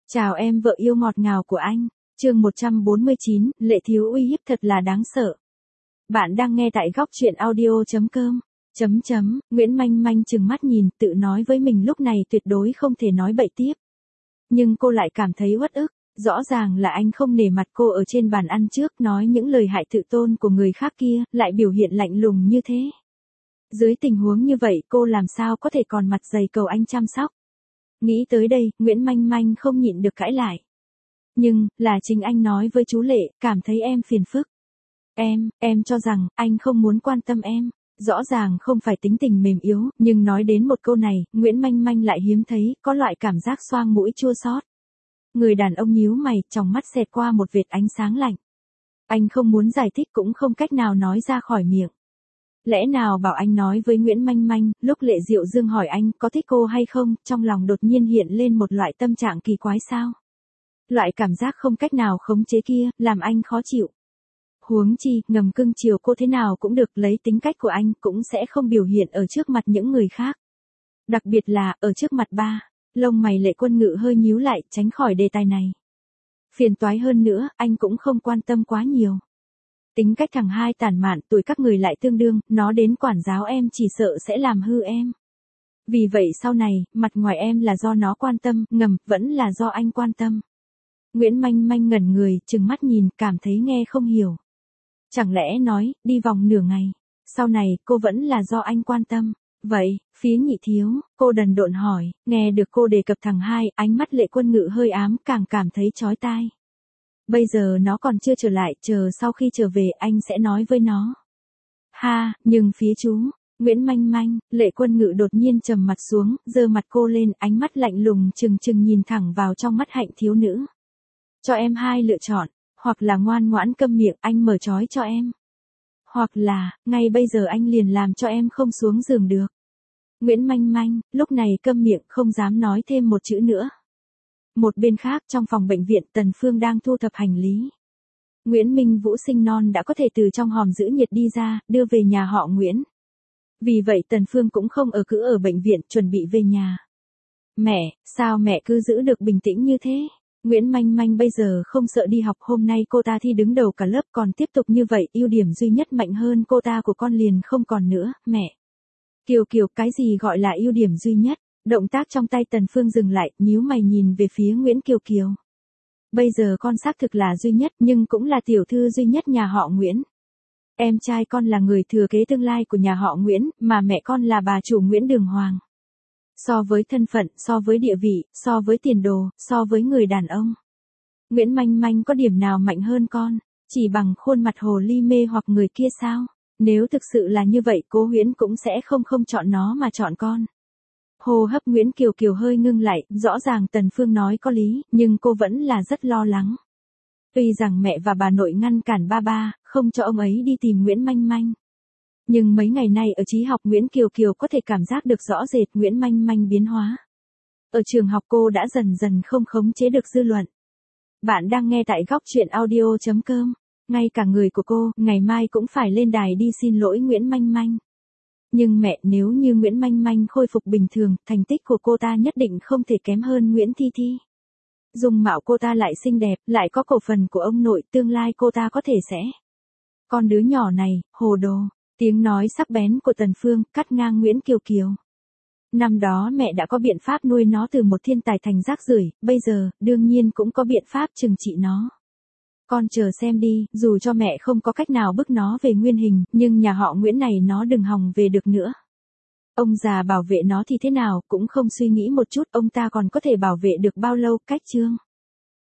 Chào em vợ yêu ngọt ngào của anh. Chương 149, Lệ Thiếu uy hiếp thật là đáng sợ. Bạn đang nghe tại góc truyện audio.com. Nguyễn Manh Manh trừng mắt nhìn, tự nói với mình lúc này tuyệt đối không thể nói bậy tiếp. Nhưng cô lại cảm thấy uất ức, rõ ràng là anh không nể mặt cô ở trên bàn ăn trước nói những lời hại tự tôn của người khác kia, lại biểu hiện lạnh lùng như thế. Dưới tình huống như vậy cô làm sao có thể còn mặt dày cầu anh chăm sóc. Nghĩ tới đây, Nguyễn Manh Manh không nhịn được cãi lại. Nhưng, là chính anh nói với chú Lệ, cảm thấy em phiền phức. Em cho rằng, anh không muốn quan tâm em. Rõ ràng không phải tính tình mềm yếu, nhưng nói đến một câu này, Nguyễn Manh Manh lại hiếm thấy, có loại cảm giác xoang mũi chua xót. Người đàn ông nhíu mày, trong mắt xẹt qua một vệt ánh sáng lạnh. Anh không muốn giải thích cũng không cách nào nói ra khỏi miệng. Lẽ nào bảo anh nói với Nguyễn Manh Manh, lúc Lệ Diệu Dương hỏi anh có thích cô hay không, trong lòng đột nhiên hiện lên một loại tâm trạng kỳ quái sao? Loại cảm giác không cách nào khống chế kia, làm anh khó chịu. Huống chi, ngầm cưng chiều cô thế nào cũng được, lấy tính cách của anh cũng sẽ không biểu hiện ở trước mặt những người khác. Đặc biệt là, ở trước mặt ba. Lông mày Lệ Quân Ngự hơi nhíu lại, tránh khỏi đề tài này. Phiền toái hơn nữa, anh cũng không quan tâm quá nhiều. Tính cách thằng hai tản mạn, tuổi các người lại tương đương, nó đến quản giáo em chỉ sợ sẽ làm hư em. Vì vậy sau này, mặt ngoài em là do nó quan tâm, ngầm, vẫn là do anh quan tâm. Nguyễn Manh Manh ngẩn người, trừng mắt nhìn, cảm thấy nghe không hiểu. Chẳng lẽ nói, đi vòng nửa ngày, sau này, cô vẫn là do anh quan tâm. Vậy, phía Nhị Thiếu, cô đần độn hỏi, nghe được cô đề cập thằng hai, ánh mắt Lệ Quân Ngự hơi ám, càng cảm thấy chói tai. Bây giờ nó còn chưa trở lại, chờ sau khi trở về anh sẽ nói với nó. Ha, nhưng phía chú, Nguyễn Manh Manh, Lệ Quân Ngự đột nhiên trầm mặt xuống, giơ mặt cô lên, ánh mắt lạnh lùng trừng trừng nhìn thẳng vào trong mắt Hạnh thiếu nữ. Cho em hai lựa chọn, hoặc là ngoan ngoãn câm miệng, anh mở trói cho em. Hoặc là, ngay bây giờ anh liền làm cho em không xuống giường được. Nguyễn Manh Manh, lúc này câm miệng, không dám nói thêm một chữ nữa. Một bên khác, trong phòng bệnh viện, Tần Phương đang thu thập hành lý. Nguyễn Minh Vũ sinh non đã có thể từ trong hòm giữ nhiệt đi ra, đưa về nhà họ Nguyễn. Vì vậy Tần Phương cũng không ở cứ ở bệnh viện, chuẩn bị về nhà. Mẹ, sao mẹ cứ giữ được bình tĩnh như thế? Nguyễn Manh Manh bây giờ không sợ đi học, hôm nay cô ta thi đứng đầu cả lớp, còn tiếp tục như vậy, ưu điểm duy nhất mạnh hơn cô ta của con liền không còn nữa, mẹ. Kiều Kiều, cái gì gọi là ưu điểm duy nhất? Động tác trong tay Tần Phương dừng lại, nhíu mày nhìn về phía Nguyễn Kiều Kiều. Bây giờ con xác thực là duy nhất, nhưng cũng là tiểu thư duy nhất nhà họ Nguyễn. Em trai con là người thừa kế tương lai của nhà họ Nguyễn, mà mẹ con là bà chủ Nguyễn Đường Hoàng. So với thân phận, so với địa vị, so với tiền đồ, so với người đàn ông. Nguyễn Manh Manh có điểm nào mạnh hơn con? Chỉ bằng khuôn mặt hồ ly mê hoặc người kia sao? Nếu thực sự là như vậy, Cố Huyễn cũng sẽ không chọn nó mà chọn con. Hô hấp Nguyễn Kiều Kiều hơi ngưng lại, rõ ràng Tần Phương nói có lý, nhưng cô vẫn là rất lo lắng. Tuy rằng mẹ và bà nội ngăn cản ba, không cho ông ấy đi tìm Nguyễn Manh Manh. Nhưng mấy ngày nay ở trí học Nguyễn Kiều Kiều có thể cảm giác được rõ rệt Nguyễn Manh Manh biến hóa. Ở trường học cô đã dần dần không khống chế được dư luận. Bạn đang nghe tại góc truyện audio.com. Ngay cả người của cô, ngày mai cũng phải lên đài đi xin lỗi Nguyễn Manh Manh. Nhưng mẹ, nếu như Nguyễn Manh Manh khôi phục bình thường, thành tích của cô ta nhất định không thể kém hơn Nguyễn Thi Thi. Dung mạo cô ta lại xinh đẹp, lại có cổ phần của ông nội, tương lai cô ta có thể sẽ. Con đứa nhỏ này, hồ đồ. Tiếng nói sắc bén của Tần Phương cắt ngang Nguyễn Kiều Kiều. Năm đó mẹ đã có biện pháp nuôi nó từ một thiên tài thành rác rưởi, bây giờ, đương nhiên cũng có biện pháp trừng trị nó. Con chờ xem đi, dù cho mẹ không có cách nào bức nó về nguyên hình, nhưng nhà họ Nguyễn này nó đừng hòng về được nữa. Ông già bảo vệ nó thì thế nào, cũng không suy nghĩ một chút, ông ta còn có thể bảo vệ được bao lâu, cách chương.